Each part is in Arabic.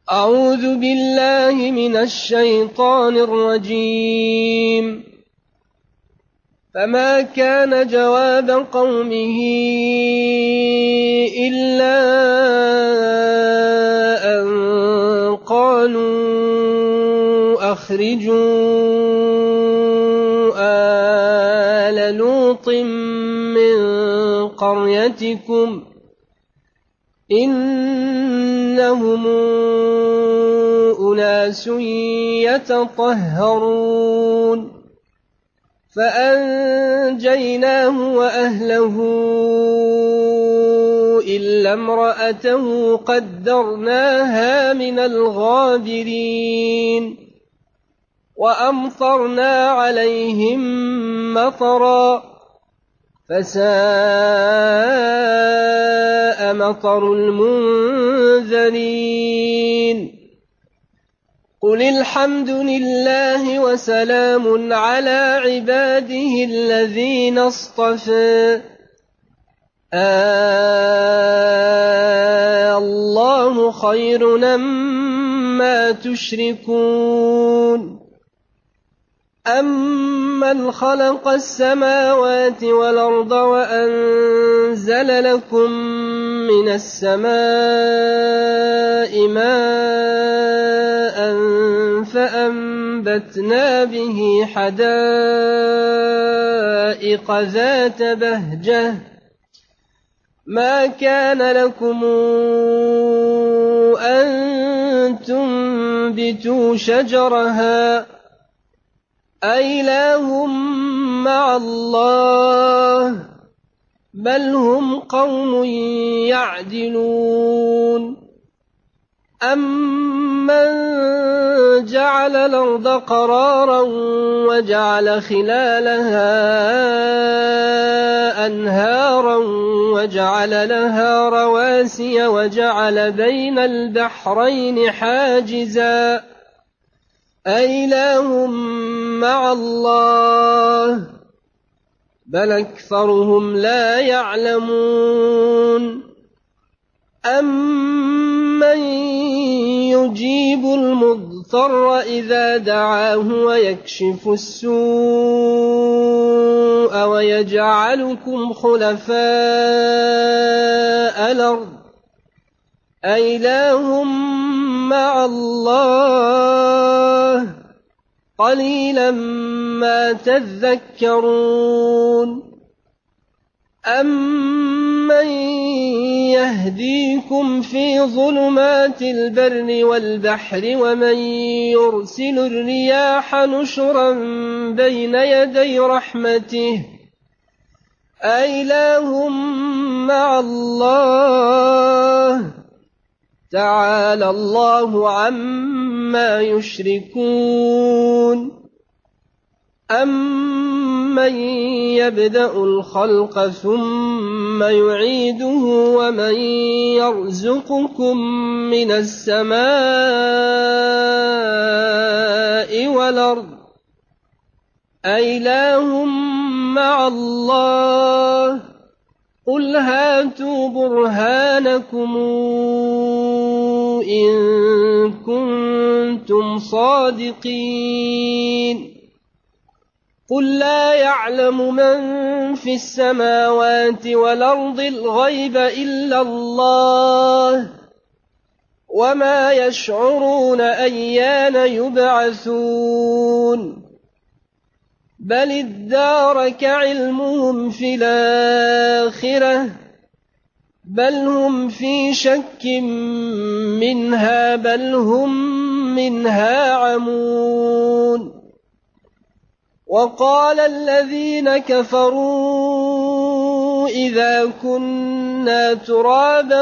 أعوذ بالله من الشيطان الرجيم. فما كان جواب قومه إلا أن قالوا أخرجوا آل لوط من قريتكم إنهم أناس يتطهرون فأنجيناه وأهله إلا امرأته قدرناها من الغابرين وأمطرنا عليهم مطرا فساء مطر المنذرين. قل الحمد لله وسلام على عباده الذين اصطفى الله خير أمّا تشركون أَمَّنْ خَلَقَ السَّمَاوَاتِ وَالْأَرْضَ وَأَنزَلَ لَكُم مِّنَ السَّمَاءِ مَاءً فَأَنبَتْنَا بِهِ حَدَائِقَ ذَاتَ بَهْجَةٍ مَا كَانَ لَكُمْ أَن تُنبِتُوا شَجَرَهَا أَإِلَٰهٌ مَّعَ اللَّهِ بَلْ هُمْ قَوْمٌ يَعْدِلُونَ أَمَّن جَعَلَ الْأَرْضَ قَرَارًا وَجَعَلَ خِلَالَهَا أَنْهَارًا وَجَعَلَ لَهَا رَوَاسِيَ وَجَعَلَ بَيْنَ الْبَحْرَيْنِ حَاجِزًا أَإِلَٰهٌ مَّعَ اللَّهِ بَلْ أَكْثَرُهُمْ لَا يَعْلَمُونَ أَمَّن يُجِيبُ الْمُضْطَرَّ إِذَا دَعَاهُ وَيَكْشِفُ السُّوءَ وَيَجْعَلُكُمْ خُلَفَاءَ الْأَرْضِ أَإِلَٰهٌ مَّعَ اللَّهِ قَلِيلًا مَا تَذَكَّرُونَ أَمَّن يَهْدِيكُمْ فِي ظُلُمَاتِ الْبَرِّ وَالْبَحْرِ وَمَن يُرْسِلُ الرِّيَاحَ نُشُرًا بَيْنَ يَدَيْ رَحْمَتِهِ أَإِلَٰهٌ مَّعَ اللَّهِ تَعَالَى اللَّهُ عَمَّا يُشْرِكُونَ أَمَّن يَبْدَأُ الْخَلْقَ ثُمَّ يُعِيدُهُ وَمَن يَرْزُقُكُم مِّنَ السَّمَاءِ وَالْأَرْضِ أَإِلَٰهٌ مَّعَ اللَّهِ قُلْ هَاتُوا بُرْهَانَكُمْ إِن كُنتُمْ صَادِقِينَ قُل لَّا يَعْلَمُ مَن فِي السَّمَاوَاتِ وَالْأَرْضِ الْغَيْبَ إِلَّا اللَّهُ وَمَا يَشْعُرُونَ أَيَّانَ يُبْعَثُونَ بَلِ ادَّارَكَ عِلْمُهُمْ فِي الْآخِرَةِ بَلْ هُمْ فِي شَكٍّ مِّنْهَا بَلْ هُم مِّنْهَا عَمُونَ وَقَالَ الَّذِينَ كَفَرُوا إِذَا كُنَّا تُرَابًا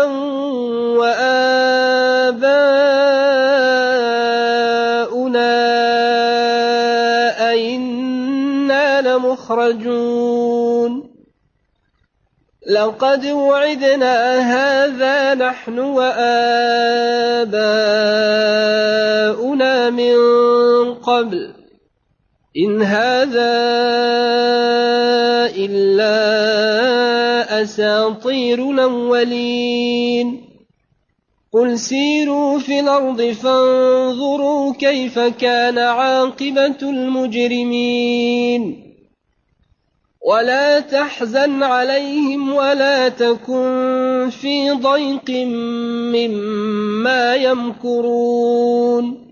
وَآبَاؤُنَا أَإِنَّا لَمُخْرَجُونَ لَقَدْ وُعِدْنَا هَٰذَا نَحْنُ وَآبَاؤُنَا مِن قَبْلُ إِنْ هَٰذَا إِلَّا أَسَاطِيرُ الْأَوَّلِينَ قل سيروا في الأرض فانظروا كيف كان عاقبة المجرمين ولا تحزن عليهم ولا تكن في ضيق مما يمكرون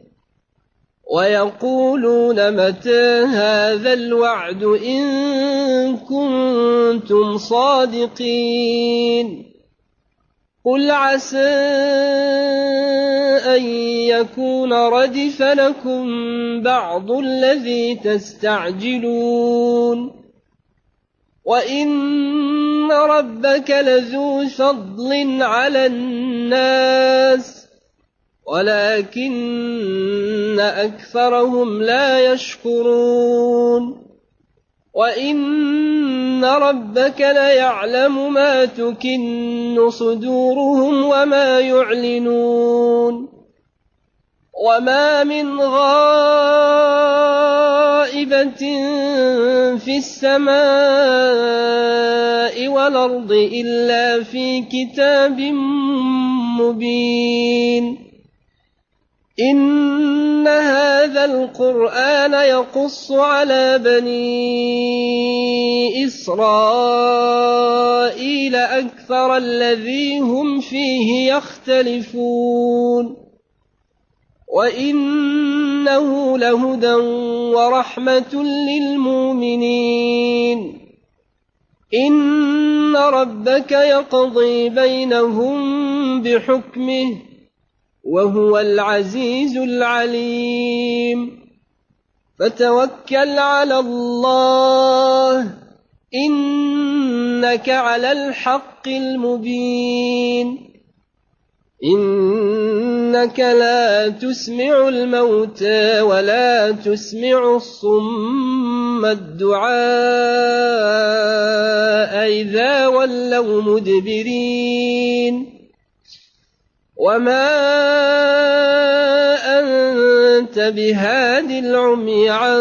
ويقولون متى هذا الوعد إن كنتم صادقين قل عسى أن يكون ردف لكم بعض الذي تستعجلون وإن ربك لذو فضل على الناس ولكن أكثرهم لا يشكرون وإن ربك ليعلم ما تكن صدورهم وما يعلنون وما من غائبة في السماء والأرض إلا في كتاب مبين إن هذا القرآن يقص على بني إسرائيل أكثر الذي هم فيه يختلفون وإنه لهدى ورحمة للمؤمنين إن ربك يقضي بينهم بحكمه وهو العزيز العليم فتوكل على الله إنك على الحق المبين إنك لا تسمع الموتى ولا تسمع الصم الدعاء إذا ولوا مدبرين وما أنت بهاد العمي عن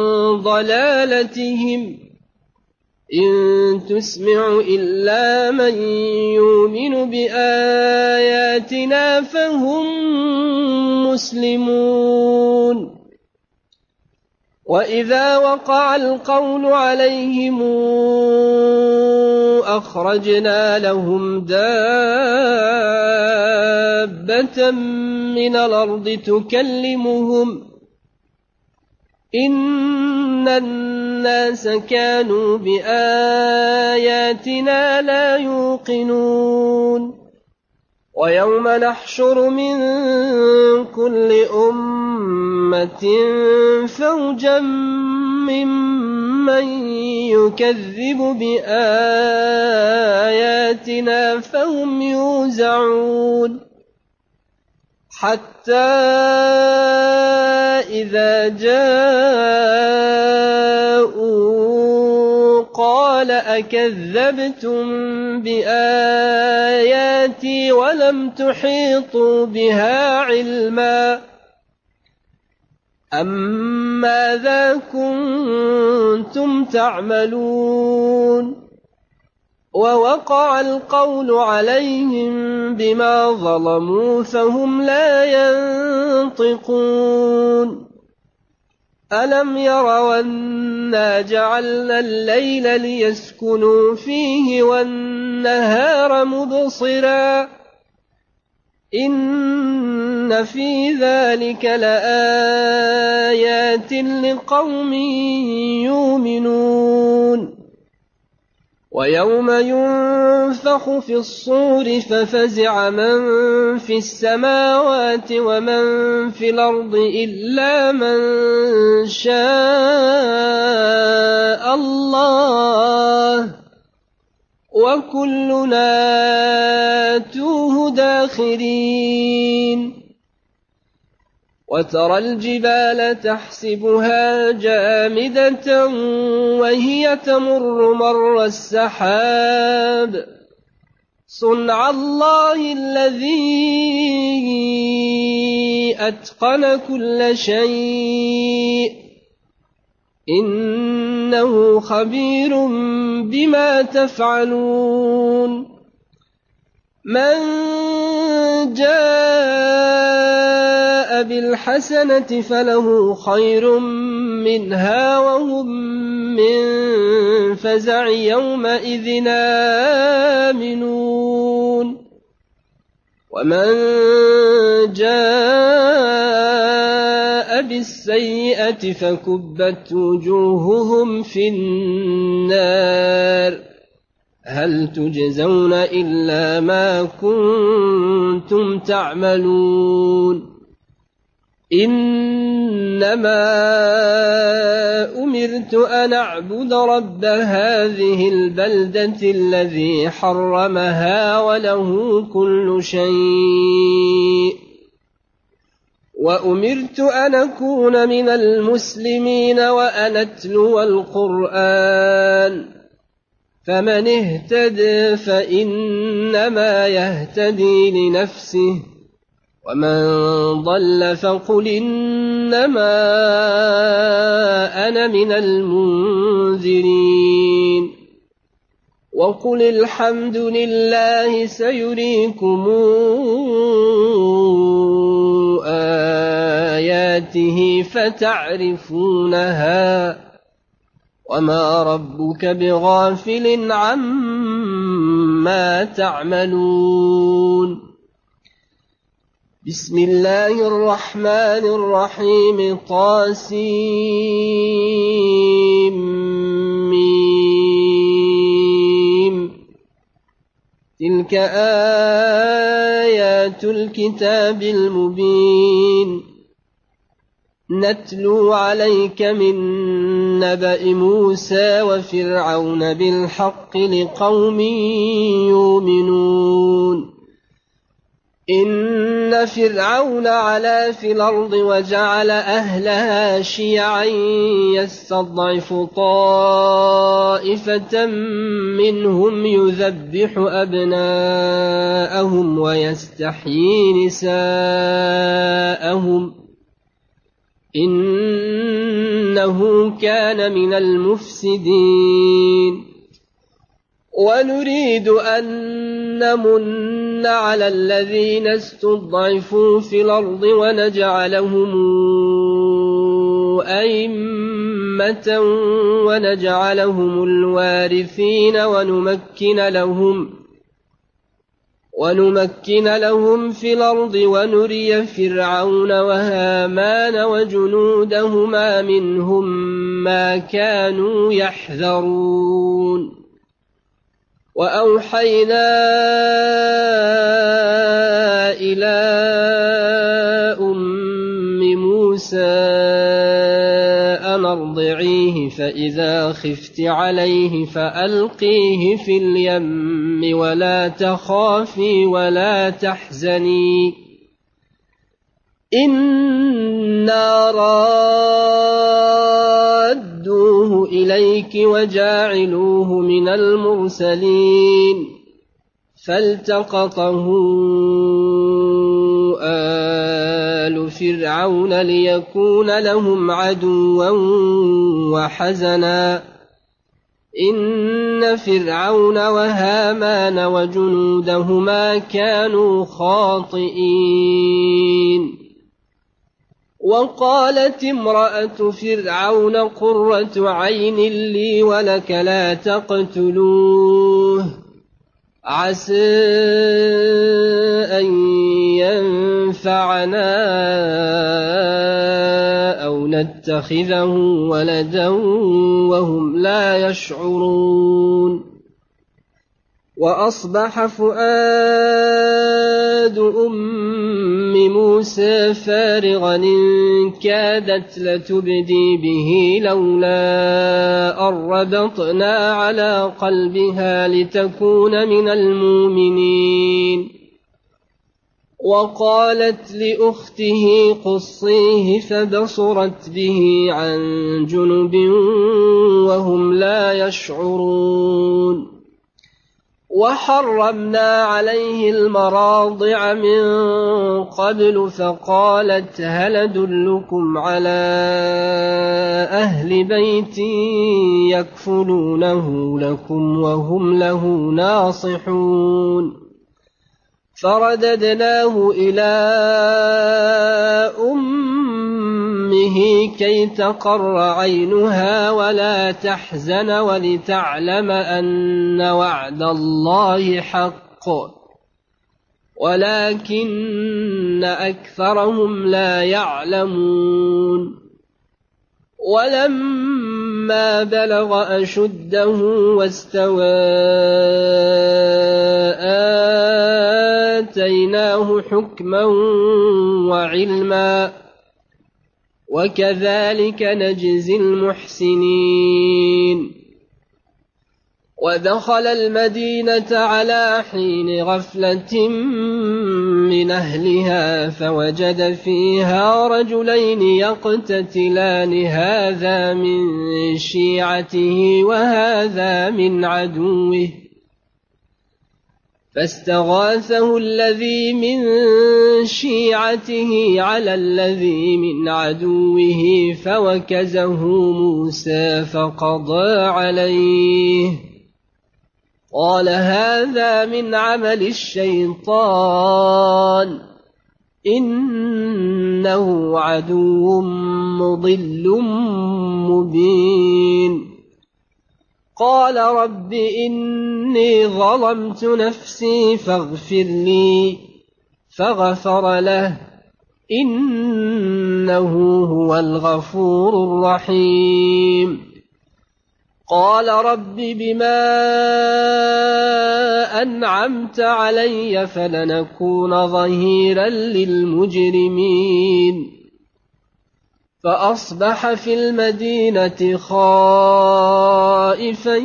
ضلالتهم إن تسمع إلا من يؤمن بآياتنا فهم مسلمون وإذا وقع القول عليهم أخرجنا لهم دابة من الأرض تكلمهم إن الناس كانوا بآياتنا لا يوقنون ويوم نحشر من كل أمة فوجا ممن يكذب بآياتنا فهم يوزعون حتى إذا جاءوا قال أكذبتم بآياتي ولم تحيطوا بها علما أماذا كنتم تعملون ووقع القول عليهم بما ظلموا فهم لا ينطقون ألم يروا أنا جعلنا الليل ليسكنوا فيه والنهار مبصرا إن في ذلك لآيات لقوم يؤمنون ويوم ينفخ في الصور ففزع من في السماوات ومن في الأرض إلا من شاء الله وكلنا آتوه داخرين وترى الجبال تحسبها جامدة وهي تمر مر السحاب صنع الله الذي أتقن كل شيء إنه خبير بما تفعلون من جاء بالحسنة فله خير منها وهم من فزع يومئذ آمنون ومن جاء بالسيئة فكبت وجوههم في النار هل تجزون إلا ما كنتم تعملون إنما أمرت أن أعبد رب هذه البلدة الذي حرمها وله كل شيء وأمرت أن أكون من المسلمين وأن أتلو القرآن فمن اهتدى فإنما يهتدي لنفسه ومن ضل فقل إنما أنا من المنذرين وقل الحمد لله سيريكم آياته فتعرفونها وما ربك بغافل عما تعملون بسم الله الرحمن الرحيم طاسيم تلك آيات الكتاب المبين نتلو عليك من نبأ موسى وفرعون بالحق لقوم يؤمنون إن فرعون علا في الأرض وجعل أهلها شيعا يستضعف طائفة منهم يذبح أبناءهم ويستحيي نساءهم إنه كان من المفسدين ونريد أن نمن على الذين استضعفوا في الأرض ونجعلهم أئمة ونجعلهم الوارثين ونمكن لهم في الأرض ونري فرعون وهامان وجنودهما منهم ما كانوا يحذرون وأوحينا إلى أم موسى أن أرضعيه فإذا خفت عليه فألقيه في اليم ولا تخافي ولا تحزني إنا رادوه إليك وجاعلوه من المرسلين فالتقطه آل فرعون ليكون لهم عدوا وحزنا إن فرعون وهامان وجنودهما كانوا خاطئين وقالت امرأة فرعون قرة عين لي ولك لا تقتلوه عسى أن ينفعنا أو نتخذه ولدا وهم لا يشعرون وأصبح فؤاد أم موسى فارغا إن كادت لتبدي به لولا أن ربطنا على قلبها لتكون من المؤمنين وقالت لأخته قصيه فبصرت به عن جنب وهم لا يشعرون وحرمنا عليه المراضع من قبل فقالت هل أدلكم على أهل بيت يكفلونه لكم وهم له ناصحون فرددناه إلى أمه كي تقر عينها ولا تحزن ولتعلم أن وعد الله حق ولكن أكثرهم لا يعلمون ولما بلغ أشده واستوى آتيناه حكما وعلما وكذلك نجزي المحسنين ودخل المدينة على حين غفلة من أهلها فوجد فيها رجلين يقتتلان هذا من شيعته وهذا من عدوه فاستغاثه الذي من شيعته على الذي من عدوه فوكزه موسى فقضى عليه قال هذا من عمل الشيطان إنه عدو مضل مبين قال رب إني ظلمت نفسي فاغفر لي فغفر له إنه هو الغفور الرحيم قال رب بما أنعمت علي فلنكون ظهيرا للمجرمين فأصبح في المدينة خائفا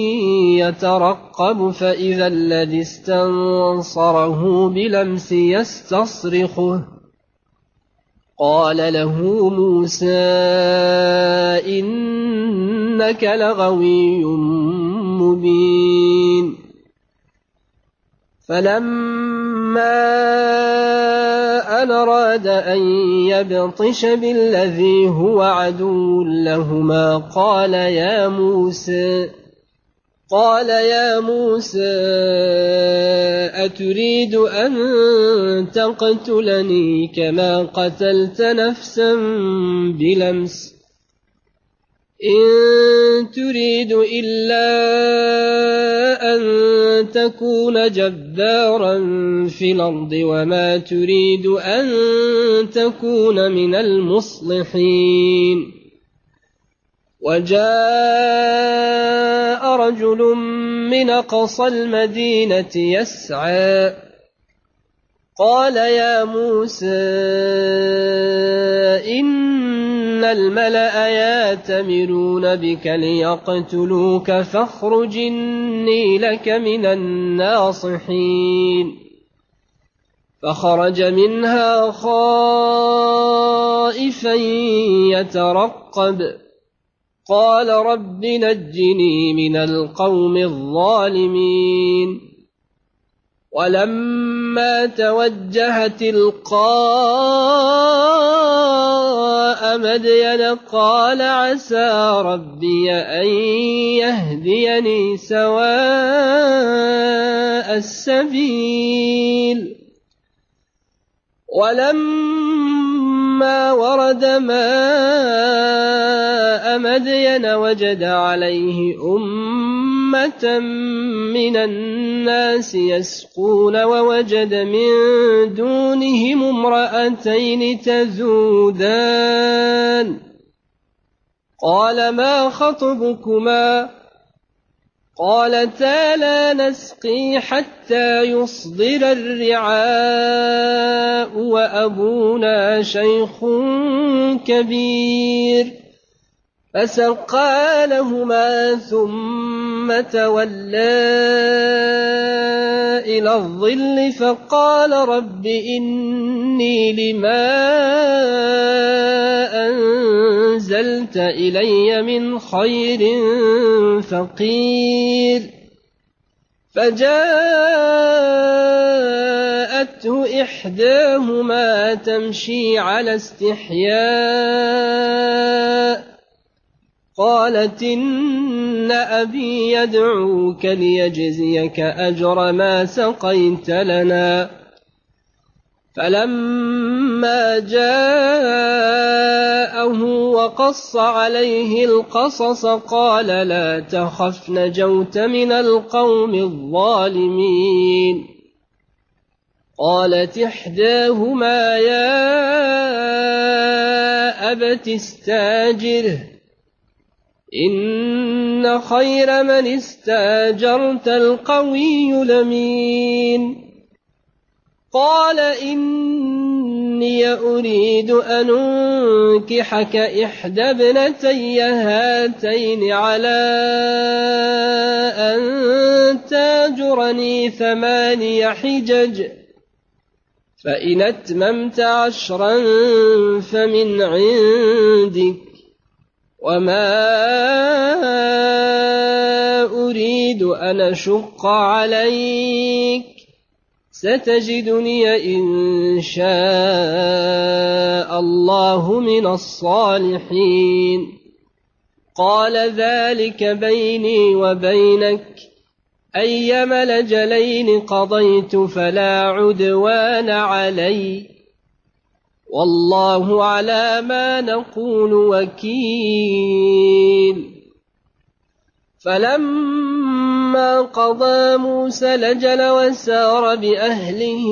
يترقب فإذا الذي استنصره بلمس يستصرخه قال له موسى إنك لغوي مبين فلما أن أراد أن يبطش بالذي هو عدو لهما قال يا موسى أتريد أن تقتلني كما قتلت نفسا بلمس إن تريد إلا أن تكون جبارا في الأرض وما تريد أن تكون من المصلحين وجاء رجل من أقصى المدينة يسعى قال يا موسى إن الملأ يأتمرون بك ليقتلوك فاخرج إني لك من الناصحين فخرج منها خائفا يترقب قال رب نجني من القوم الظالمين ولما توجه تلقاء مدين قال عسى ربي أن يهديني سواء السبيل ولما ورد ماء مدين وجد عليه أمة من الناس يسقون ووجد من دونهم امرأتين تذودان قال ما خطبكما قالتا لا نسقي حتى يصدر الرعاء وأبونا شيخ كبير فسقى لهما ثم تولى إلى الظل فقال رب إني لما أنزلت إلي من خير فقير فجاءته إحداهما تمشي على استحياء قالت إن أبي يدعوك ليجزيك أجر ما سقيت لنا فلما جاءه وقص عليه القصص قال لا تخف نجوت من القوم الظالمين. قالت إحداهما يا أبت استاجره إن خير من استاجرت القوي الأمين. قال إني أريد أن أنكحك إحدى ابنتي هاتين على أن تاجرني 8 حجج فإن أتممت 10 فمن عندك وما أريد أن أشق عليك ستجدني إن شاء الله من الصالحين. قال ذلك بيني وبينك أيما الأجلين قضيت فلا عدوان علي والله على ما نقول وكيل. فلما قضى موسى الأجل وسار بأهله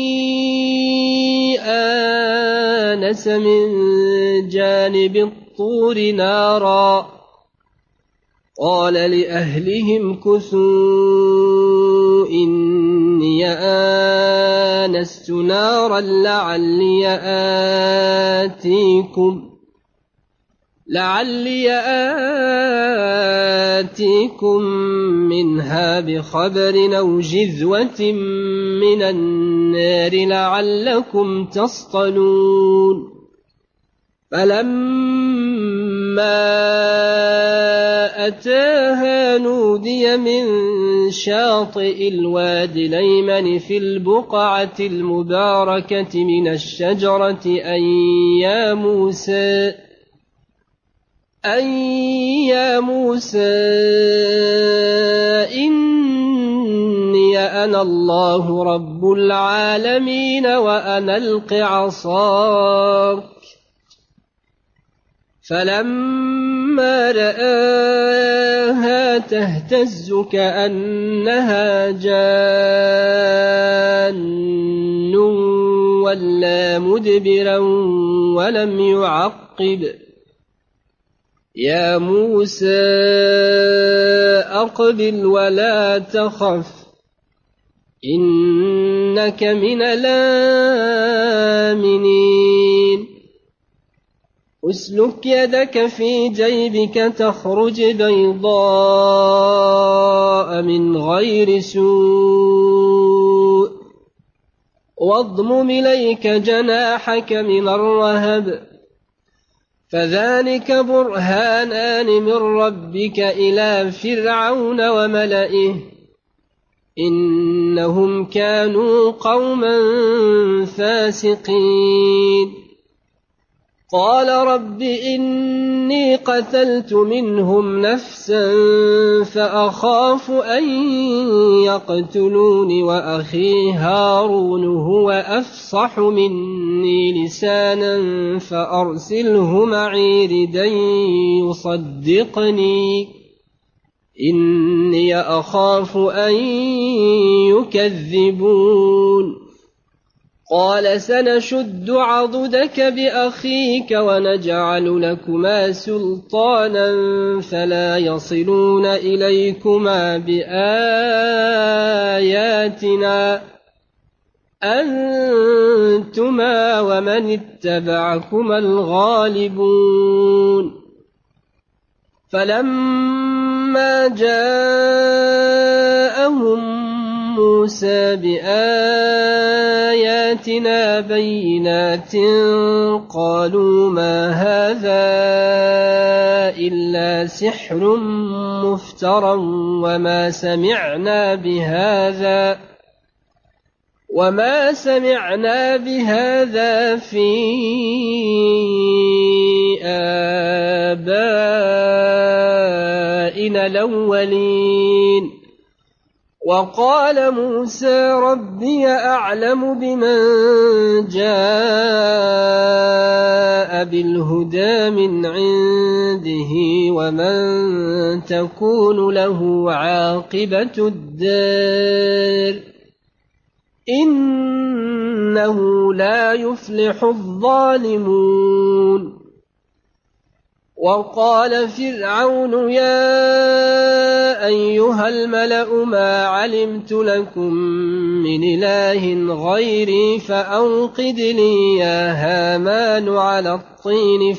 آنس من جانب الطور نارا قال لأهلهم كثوا إني آنست نارا لعلي آتيكم منها بخبر أو جذوة من النار لعلكم تصطلون. فلما أتاها نودي من شاطئ الوادي الأيمن في البقعة المباركة من الشجرة أن يا موسى إني أنا الله رب العالمين وأن ألق عصاك. فلما رآها تهتز كأنها جان ولا مدبرا ولم يعقب. يا موسى أقبل ولا تخف إنك من الآمنين. اسلك يدك في جيبك تخرج بيضاء من غير سوء واضمم إليك جناحك من الرهب فذلك برهانان من ربك إلى فرعون وملئه إنهم كانوا قوما فاسقين. قال رب إني قتلت منهم نفسا فأخاف أن يقتلون وأخي هارون هو أفصح مني لسانا فأرسله معي ردا يصدقني إني أخاف أن يكذبون. قال سنشد عضدك بأخيك ونجعل لكما سلطانا فلا يصلون إليكما بآياتنا أنتما ومن اتبعكما الغالبون. فلما جاءهم موسى بآياتنا بينات قالوا ما هذا إلا سحر مفترى وما سمعنا بهذا في آبائنا الأولين وقال موسى ربي أعلم بمن جاء بالهدى من عنده ومن تكون له عاقبة الدار إنه لا يفلح الظالمون وقال فرعون يا أيها الملأ ما علمت لكم من إله غيري فأوقد لي يا هامان على الطين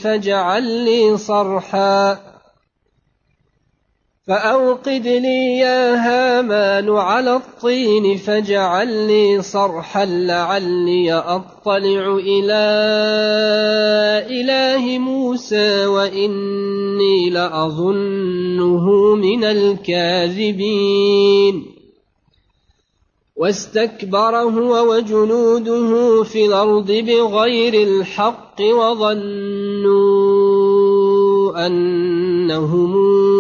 فاجعل لي صرحا لعلي أطلع إلى إله موسى وإني لأظنه من الكاذبين واستكبر هو وجنوده في الأرض بغير الحق وظنوا أنهم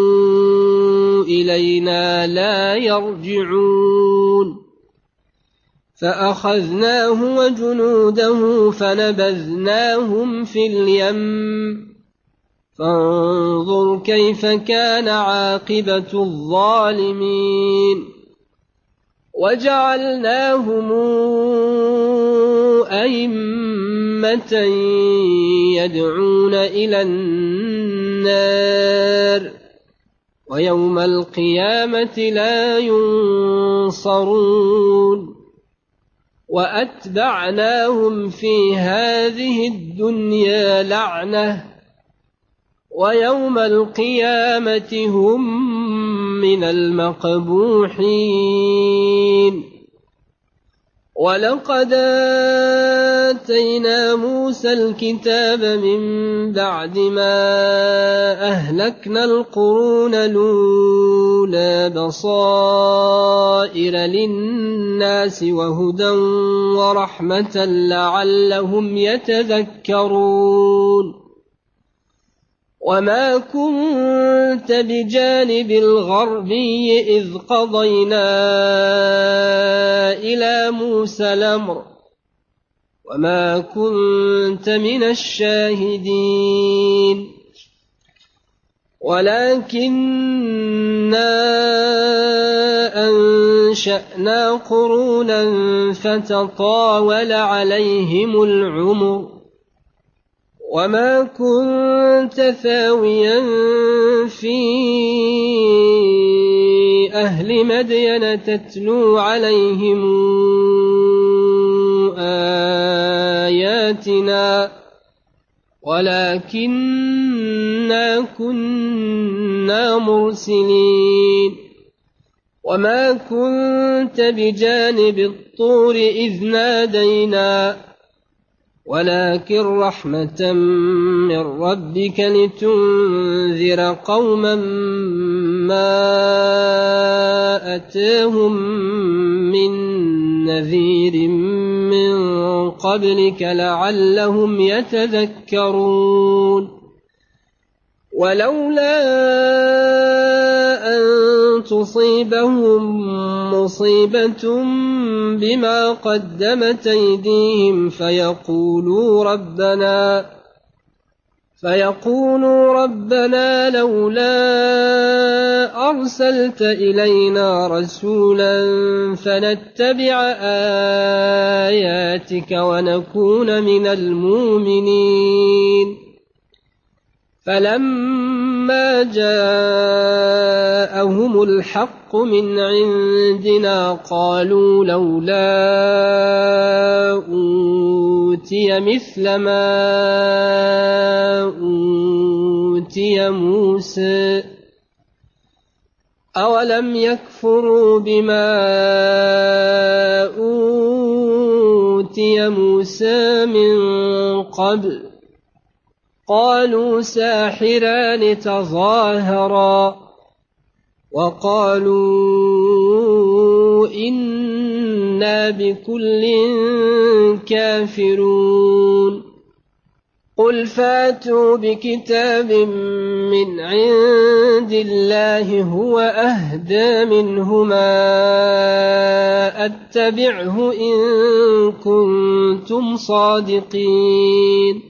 إلينا لا يرجعون فأخذناه وجنوده فنبذناهم في اليم فانظر كيف كان عاقبة الظالمين وجعلناهم أئمة يدعون إلى النار ويوم القيامة لا ينصرون وأتبعناهم في هذه الدنيا لعنة ويوم القيامة هم من المقبوحين ولقد آتينا موسى الكتاب من بعد ما أهلكنا القرون الأولى بصائر للناس وهدى ورحمة لعلهم يتذكرون وما كنت بجانب الغربي إذ قضينا إلى موسى الأمر وما كنت من الشاهدين ولكننا أنشأنا قرونا فتطاول عليهم العمر وما كنت ثاويا في أهل مدين تتلو عليهم آياتنا ولكننا كنا مرسلين وما كنت بجانب الطور إذ نادينا ولكن رحمة من ربك لتنذر قوما ما أتاهم من نذير من قبلك لعلهم يتذكرون ولولا أن تصيبهم مصيبة بما قدمت أيديهم فيقولوا ربنا لولا أرسلت إلينا رسولا فنتبع آياتك ونكون من المؤمنين فلما جاءهم الحق من عندنا قالوا لولا أوتي مثل ما أوتي موسى أولم يكفروا بما أوتي موسى من قبل قالوا ساحران تظاهرا وقالوا إنا بكل كافرون قل فاتوا بكتاب من عند الله هو أهدى منهما أتبعه إن كنتم صادقين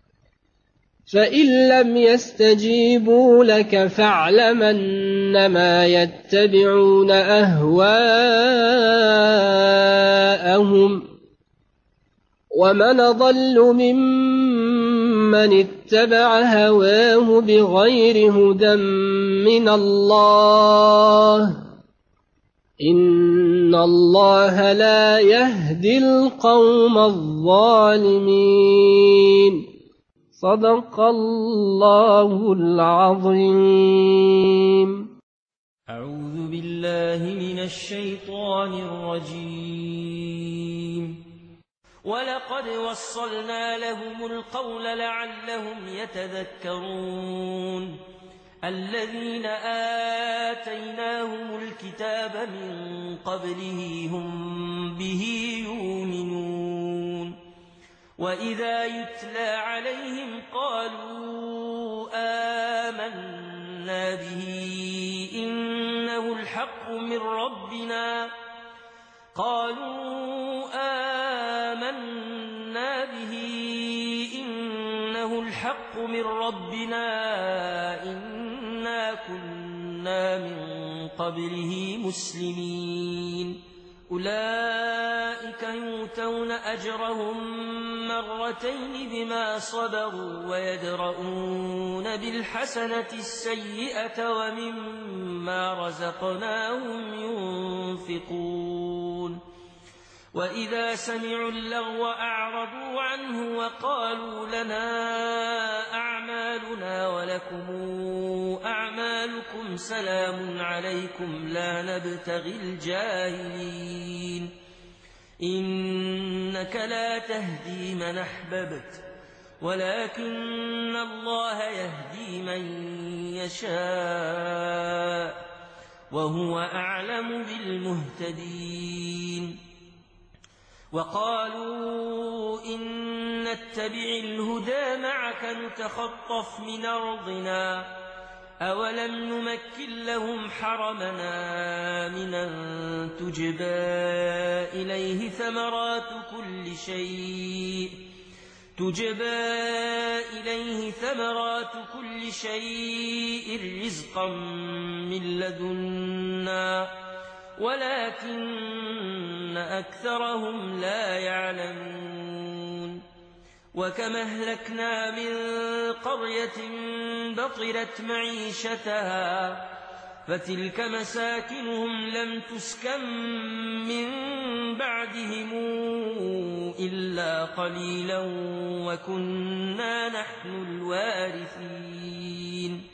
فإن لم يستجيبوا لك فاعلم أنما يتبعون أهواءهم ومن أضل ممن اتبع هواه بغير هدى من الله إن الله لا يهدي القوم الظالمين صدق الله العظيم. أعوذ بالله من الشيطان الرجيم. ولقد وصلنا لهم القول لعلهم يتذكرون الذين آتيناهم الكتاب من قبله هم به يؤمنون وإذا يتلى عليهم قالوا آمنا به إنه الحق من ربنا إنا كنا من قبله مسلمين أولئك يؤتون أجرهم مرتين بما صبروا ويدرؤون بالحسنة السيئة ومما رزقناهم ينفقون وإذا سمعوا اللغو أعرضوا عنه وقالوا لنا أعمالنا ولكم أعمالكم سلام عليكم لا نبتغي الجاهلين إنك لا تهدي من أحببت ولكن الله يهدي من يشاء وهو أعلم بالمهتدين وقالوا إن نتبع الهدى معك نتخطف من أرضنا أولم نمكن لهم حرمنا آمنا تجبى إليه ثمرات كل شيء رزقا من لدنا ولكن أكثرهم لا يعلمون وكما أهلكنا من قرية بطرت معيشتها فتلك مساكنهم لم تسكن من بعدهم إلا قليلا وكنا نحن الوارثين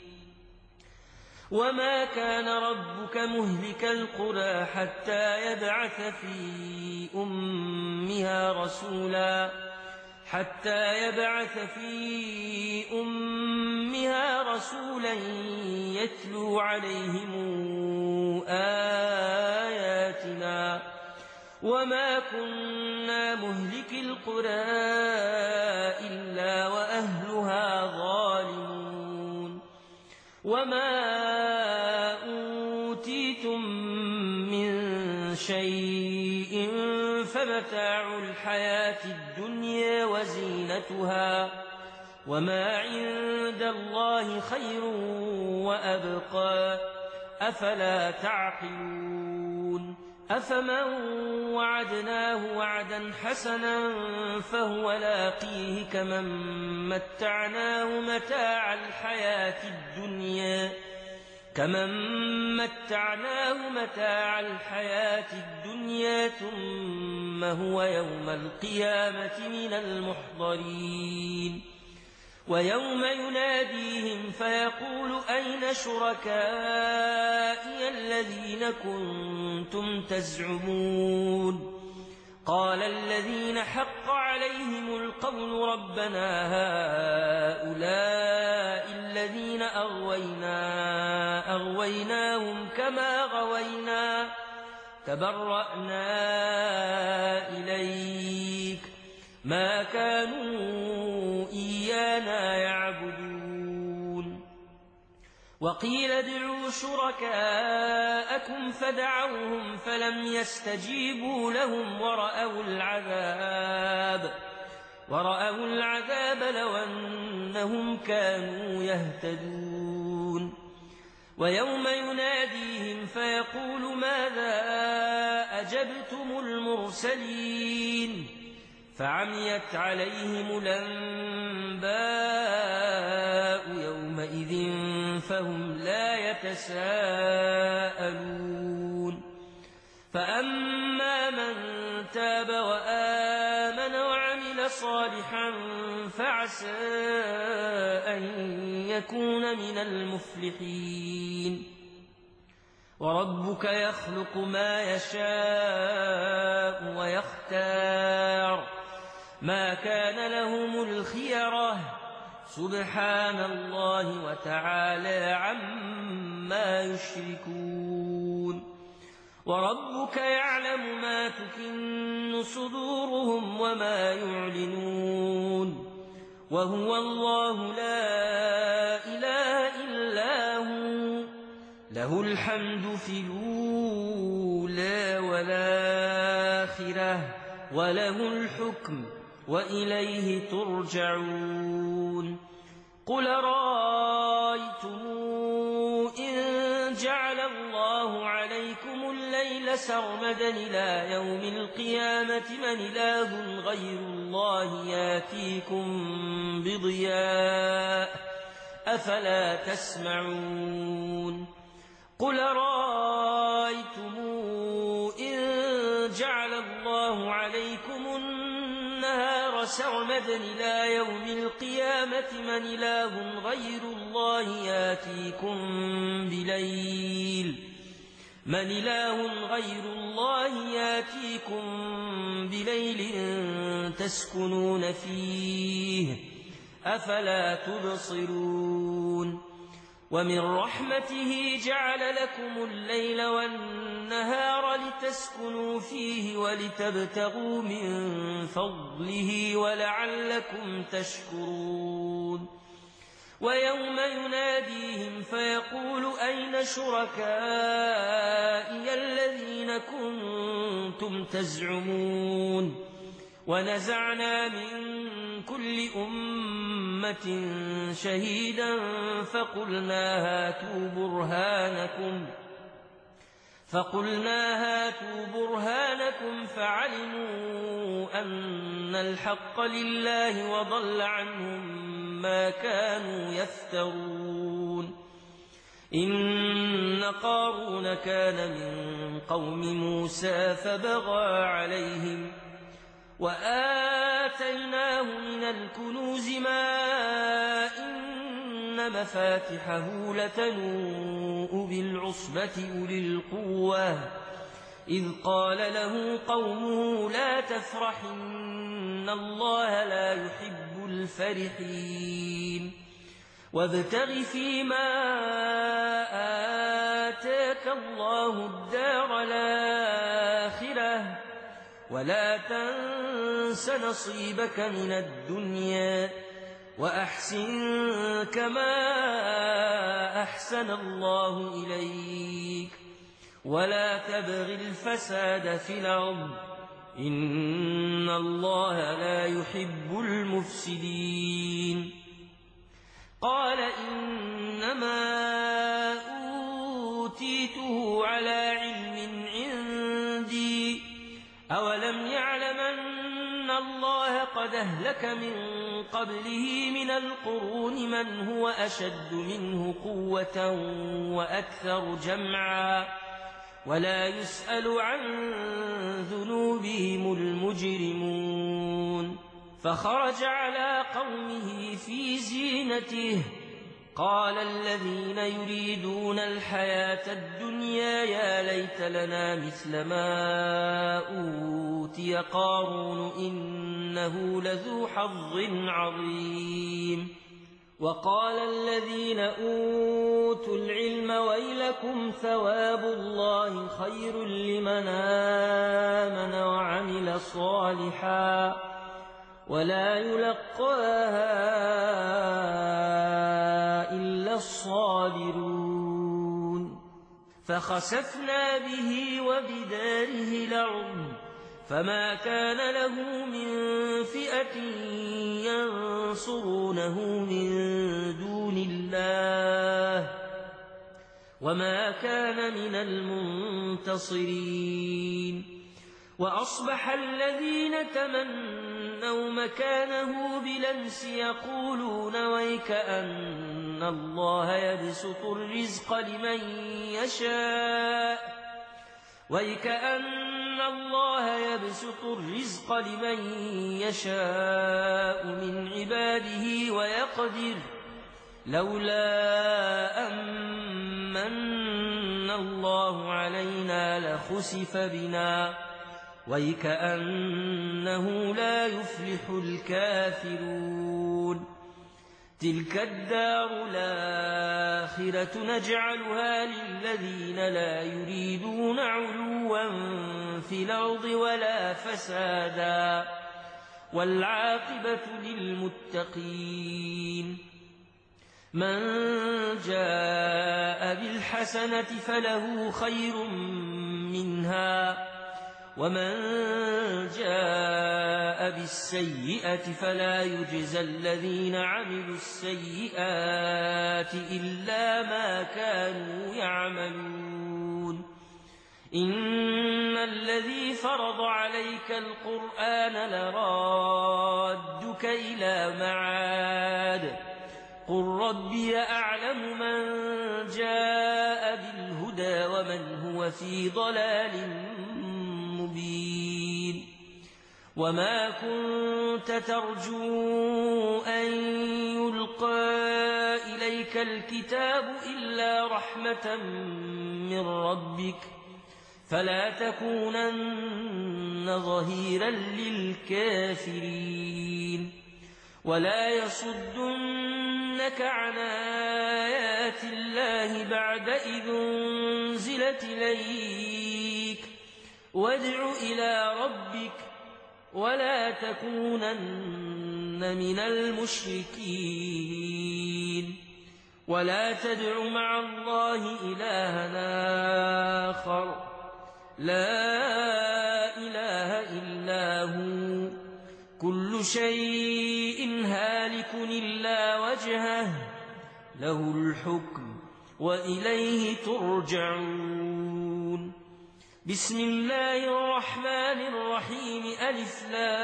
وما كان ربك مهلك القرى حتى يبعث في أمها رسولا يتلو عليهم آياتنا وما كنا مهلك القرى إلا وأهلها ظالمون وما أوتيتم من شيء فمتاع الحياة الدنيا وزينتها وما عند الله خير وأبقى أفلا تعقلون أفمن وعدناه وعدا حسنا فهو لاقيه كمن متعناه متاع الحياة الدنيا ثم هو يوم القيامة من المحضرين ويوم يناديهم فيقول أين شركائي الذين كنتم تزعمون قال الذين حق عليهم القول ربنا هؤلاء الذين أغويناهم كما غوينا تبرأنا إليك ما كانوا إيانا وقيل ادعوا شركاءكم فدعوهم فلم يستجيبوا لهم ورأوا العذاب لو أنهم كانوا يهتدون ويوم يناديهم فيقول ماذا أجبتم المرسلين فعميت عليهم الأنباء يومئذ فهم لا يتساءلون فأما من تاب وآمن وعمل صالحا فعسى أن يكون من المفلحين وربك يخلق ما يشاء ويختار ما كان لهم الخيرة سبحان الله وتعالى عما يشركون وربك يعلم ما تكن صدورهم وما يعلنون وهو الله لا إله إلا هو له الحمد في الأولى والآخرة وله الحكم وإليه ترجعون قل رأيتم إن جعل الله عليكم الليل سرمدا إلى يوم القيامة من إله غير الله ياتيكم بضياء أفلا تسمعون قل رأيتم إن جعل الله عليكم النهار سرمدا إلى يوم القيامة من إله غير الله ياتيكم بليل تسكنون فيه أفلا تبصرون ومن رحمته جعل لكم الليل والنهار لتسكنوا فيه ولتبتغوا من فضله ولعلكم تشكرون ويوم يناديهم فيقول أين شركائي الذين كنتم تزعمون ونزعنا من كل أمة شهيدا فقلنا هاتوا برهانكم فعلموا أن الحق لله وضل عنهم ما كانوا يفترون إن قارون كان من قوم موسى فبغى عليهم وآتيناه من الكنوز ما إن مفاتحه لتنوء بالعصبة أولي القوة إذ قال له قومه لا تفرح إن الله لا يحب الفرحين وابتغ فيما آتاك الله الدار الآخرة ولا تنس نصيبك من الدنيا وأحسن كما أحسن الله إليك ولا تبغ الفساد في الأرض إن الله لا يحب المفسدين قال إنما أوتيته على علم عندي أولم يعلم أن الله قد أهلك من قبله من القرون من هو أشد منه قوة وأكثر جمعا ولا يسأل عن ذنوبهم المجرمون فخرج على قومه في زينته قال الذين يريدون الحياة الدنيا يا ليت لنا مثل ما أوتي قارون إنه لذو حظ عظيم وقال الذين أوتوا العلم ويلكم ثواب الله خير لمن آمن وعمل صالحا ولا يلقاها إلا الصابرون فخسفنا به وبداره الأرض فما كان له من فئة ينصرونه من دون الله وما كان من المنتصرين وأصبح الذين تمنوا مكانه بالأمس يقولون ويكأن الله يبسط الرزق لمن يشاء من عباده ويقدر لولا أمن الله علينا لخسف بنا ويكأنه لا يفلح الكافرون تلك الدار الآخرة نجعلها للذين لا يريدون علوا في الأرض ولا فسادا والعاقبة للمتقين من جاء بالحسنة فله خير منها ومن جاء بالسيئة فلا يجزى الذين عملوا السيئات إلا ما كانوا يعملون إن الذي فرض عليك القرآن لرادك إلى معاد قل ربي أعلم من جاء بالهدى ومن هو في ضلال مبين وما كنت ترجو أن يلقى إليك الكتاب إلا رحمة من ربك فلا تكونن ظهيرا للكافرين ولا يصدنك عن آيات الله بعد إذ أنزلت إليك وادع إلى ربك ولا تكونن من المشركين ولا تدع مع الله إلها آخر لا إله إلا هو كل شيء هالك إلا وجهه له الحكم وإليه ترجعون بسم الله الرحمن الرحيم ألف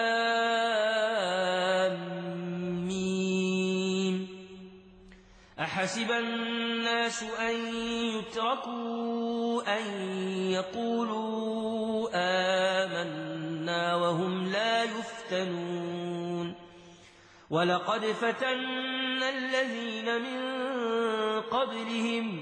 لام ميم أحسب الناس أن يتركوا أن يقولوا آمنا وهم لا يفتنون ولقد فتنا الذين من قبلهم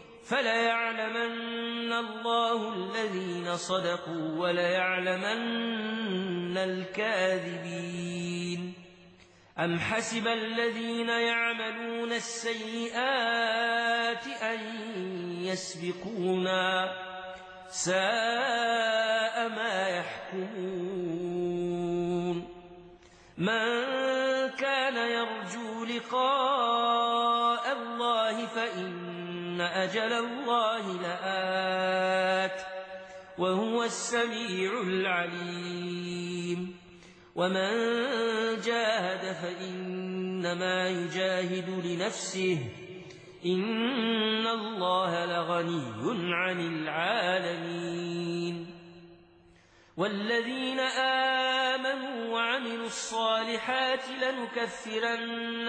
فليعلمن الله الذين صدقوا وليعلمن الكاذبين أم حسب الذين يعملون السيئات أن يسبقونا ساء ما يحكمون من كان يرجو لقاء الله فإن أجل الله لآت وهو السميع العليم ومن جاهد فإنما يجاهد لنفسه إن الله لغني عن العالمين والذين آمنوا وعملوا الصالحات لنكفرن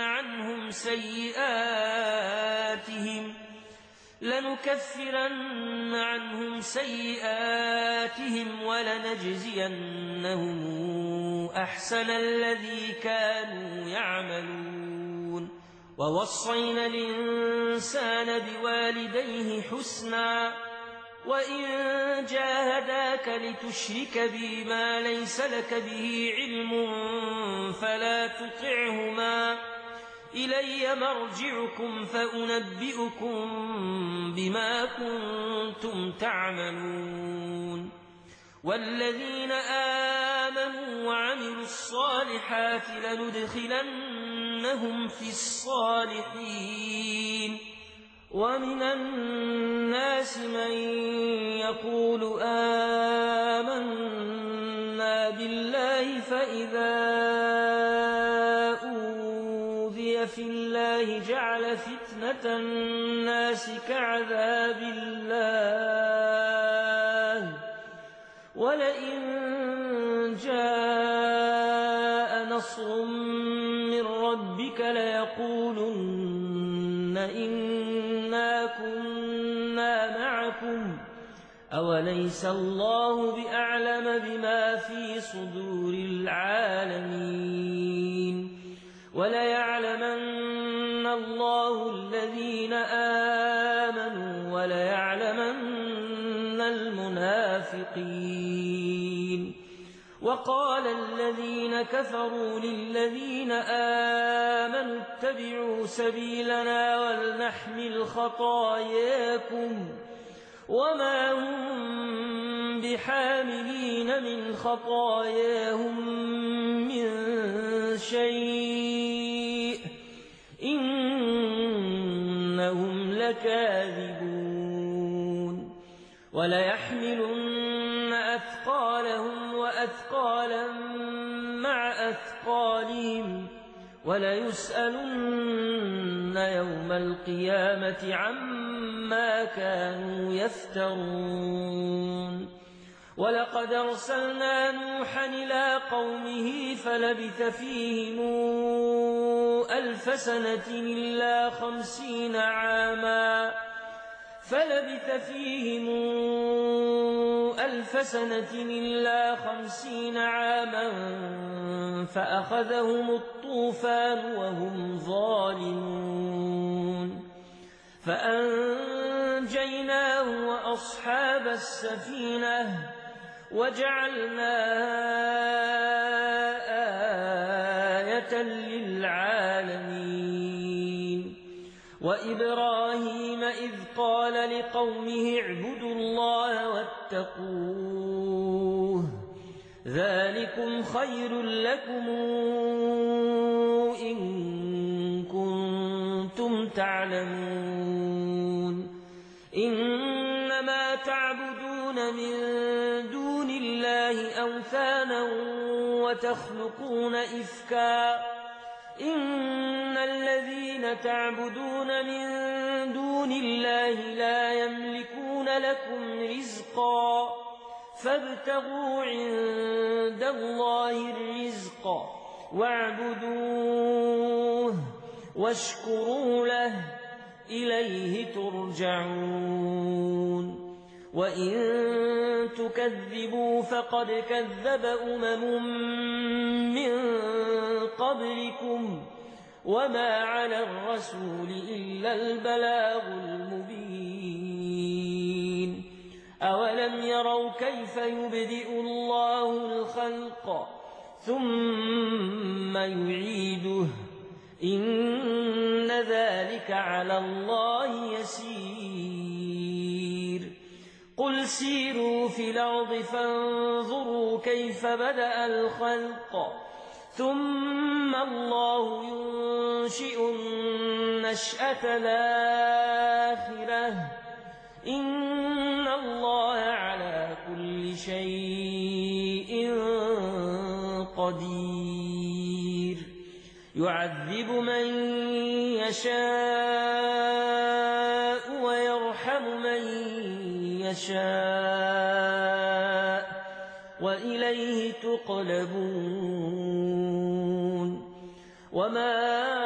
عنهم سيئاتهم ولنجزينهم أحسن الذي كانوا يعملون ووصينا الإنسان بوالديه حسنا وإن جاهداك لتشرك بي ما ليس لك به علم فلا تطعهما إلي مرجعكم فأنبئكم بما كنتم تعملون والذين آمنوا وعملوا الصالحات لندخلنهم في الصالحين ومن الناس من يقول آمنا بالله فإذا أوذي في الله جعل فتنة الناس كعذاب الله ولئن جاء نصر من ربك ليقولن إنا كنا معكم أوليس الله بأعلم بما في صدور العالمين وليعلمن الله الذين آمنوا وليعلمن المنافقين وقال الذين كفروا للذين آمنوا اتبعوا سبيلنا ولنحمل خطاياكم وما هم بحاملين من خطاياهم من شيء إنهم لكاذبون وليحملن أثقالهم وأثقالا مع أثقالهم وليسألن يوم القيامة عما كانوا يفترون ولقد أرسلنا نوحا إلى قومه فلبث فيهم 1000 سنة إلا 50 عاما فأخذهم الطوفان وهم ظالمون فأنجيناه وأصحاب السفينة وجعلناها آية للعالمين وإبراهيم إذ قال لقومه اعبدوا الله واتقوه ذلكم خير لكم إن كنتم تعلمون إنما تعبدون من دون الله أوثانا وتخلقون إفكا إن الذين تعبدون من دون الله لا يملكون لكم رزقا فابتغوا عند الله الرزق واعبدوه واشكروا له إليه ترجعون وإن تكذبوا فقد كذب من قبلكم وما على الرسول إلا البلاغ المبين أولم يروا كيف يبدئ الله الخلق ثم يعيده إن ذلك على الله يسير قل سيروا في الأرض فانظروا كيف بدأ الخلق ثم الله ينشئ النشأة الآخرة إن الله على كل شيء قدير يعذب من يشاء ويرحم من يشاء وإليه تقلبون وما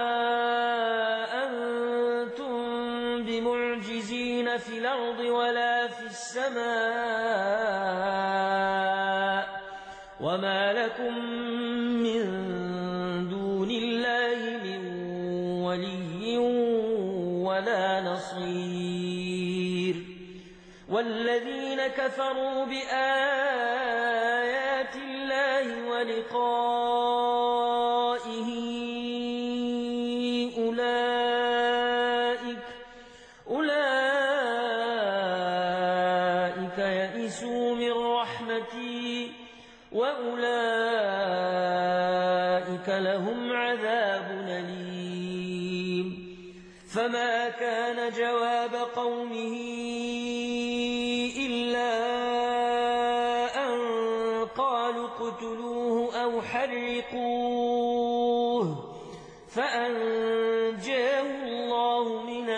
أنتم بمعجزين في الأرض ولا في السماء وما لكم من دون الله من ولي ولا نصير والذين كفروا بآيات الله ولقائه أولئك يئسوا من رحمتي وأولئك لهم عذاب أليم فما كان جواب قومه إلا أن قالوا اقتلوه أو حرقوه فأنجاه الله من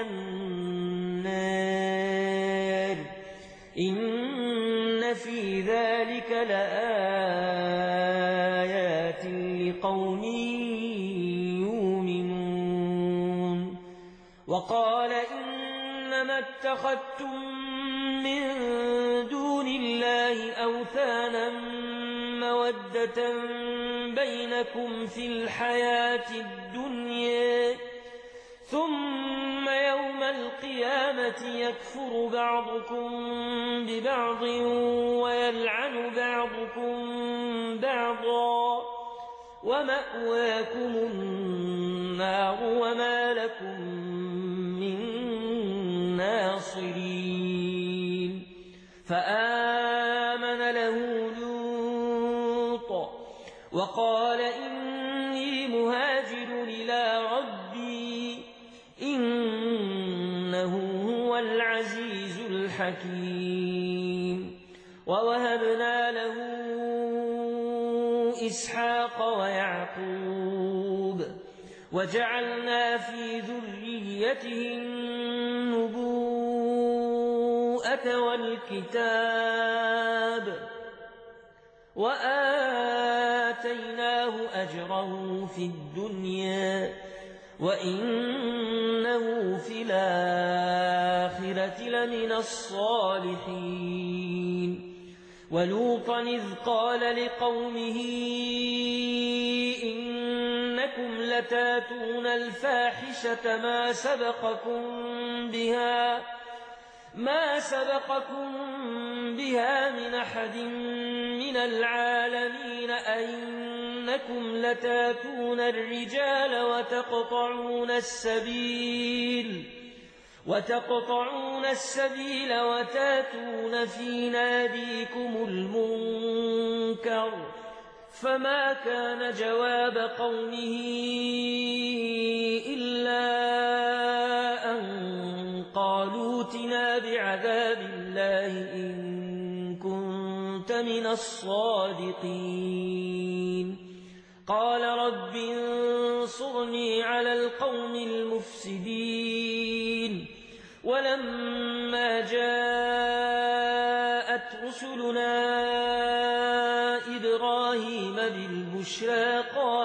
النار إن في ذلك لآيات لقوم يؤمنون وقال إنما اتخذتم من دون الله أوثانا مودة بينكم في الحياة الدنيا ثم يوم القيامة يكفر بعضكم ببعض ويلعن بعضكم بعضا ومأواكم النار وما لكم من ناصرين فآمن له لوط وقال إني مهاجر إلى ربي إنه هو العزيز الحكيم ووهبنا له إسحاق ويعقوب وجعلنا في ذريته النبوءة والكتاب وآتيناه أجره في الدنيا وإنه في الآخرة لمن الصالحين ولوطا إذ قال لقومه إنكم لتاتون الفاحشة ما سبقكم بها من أحد من العالمين أئنكم لتاتون الرجال وتقطعون السبيل وتاتون في ناديكم المنكر فما كان جواب قومه إلا أن قالوا ائتنا بعذاب الله إن كنت من الصادقين قال رب انصرني على القوم المفسدين ولما جاءت رسلنا إبراهيم بالبشرى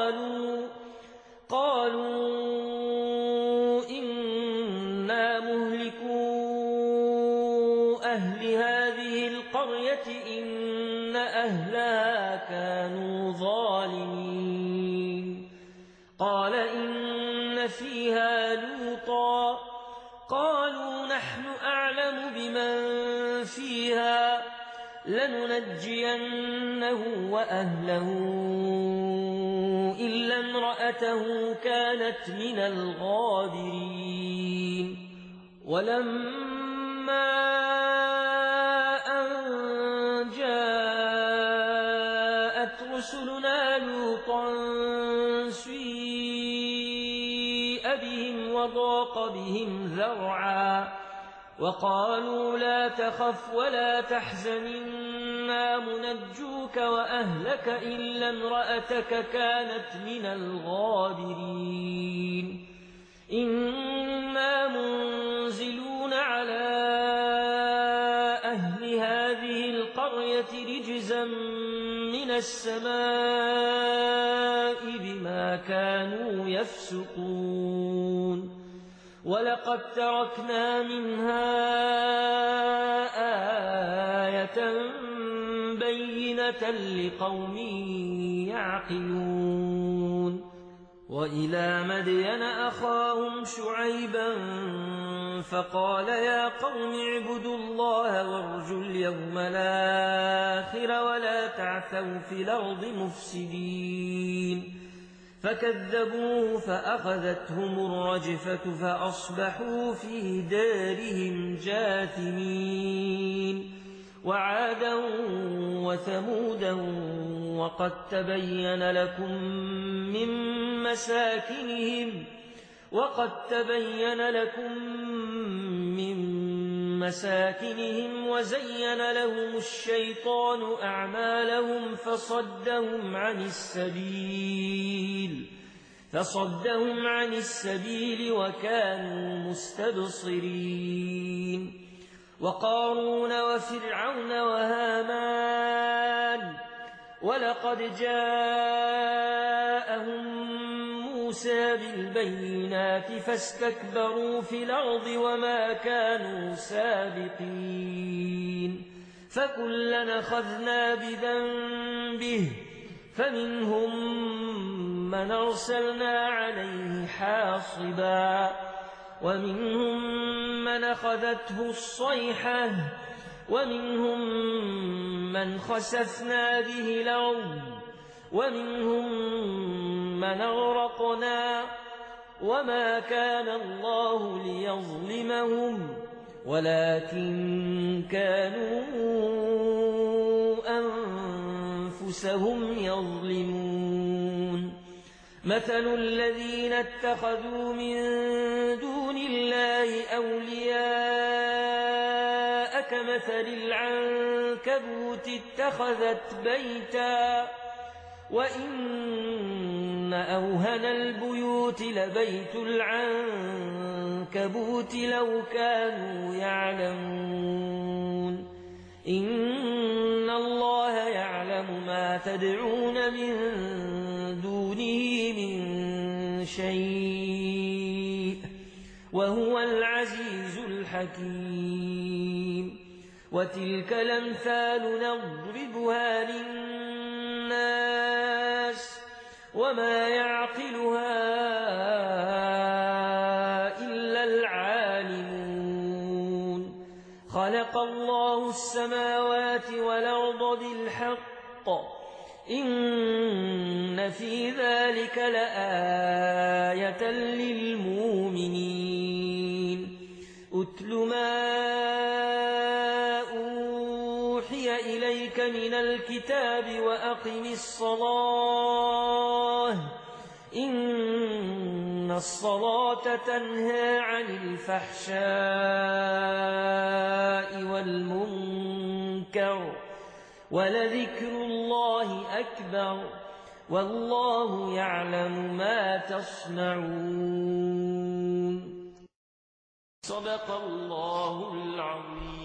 قالوا إنا مهلكو أهل هذه القرية إن أهلها كانوا ظالمين قال إن فيها لوطا قالوا نحن أعلم بمن فيها لننجينه وأهله إلا امرأته كانت من الغابرين ولما أن جاءت رسلنا لوطا سيء بهم وضاق بهم ذرعا وقالوا لا تخف ولا تحزن إنا منجوك وأهلك إلا امرأتك كانت من الغابرين إنا منزلون على أهل هذه القرية رجزا من السماء بما كانوا يفسقون ولقد تركنا منها آية بينة لقوم يعقلون وإلى مدين أخاهم شعيبا فقال يا قوم اعبدوا الله وارجوا اليوم الآخر ولا تعثوا في الأرض مفسدين فكذبوه فأخذتهم الرجفة فأصبحوا في دارهم جاثمين وعادا وثمودا وقد تبين لكم من مساكنهم وقد تبين لكم من مساكنهم وزين لهم الشيطان أعمالهم فصدهم عن السبيل وكانوا مستبصرين وقارون وفرعون وهامان ولقد جاءهم موسى بالبينات فاستكبروا في الأرض وما كانوا سابقين فكلا أخذنا بذنبه فمنهم من أرسلنا عليه حاصبا ومنهم من أخذته الصيحة ومنهم من خسفنا به الأرض ومنهم من أغرقنا وما كان الله ليظلمهم ولكن كانوا أنفسهم يظلمون مثل الذين اتخذوا من دون الله أولياء كمثل العنكبوت اتخذت بيتا وإن أوهن البيوت لبيت العنكبوت لو كانوا يعلمون إن الله يعلم ما تدعون من دونه من شيء وهو العزيز الحكيم وتلك الأمثال نضربها للناس وما يعقلها إلا العالمون خلق الله السماوات والأرض بالحق إن في ذلك لآية للمؤمنين أتل ما أوحي إليك من الكتاب وأقم الصلاة إن الصلاة تنهى عن الفحشاء والمنكر ولذكر الله أكبر والله يعلم ما تصنعون صدق الله العظيم.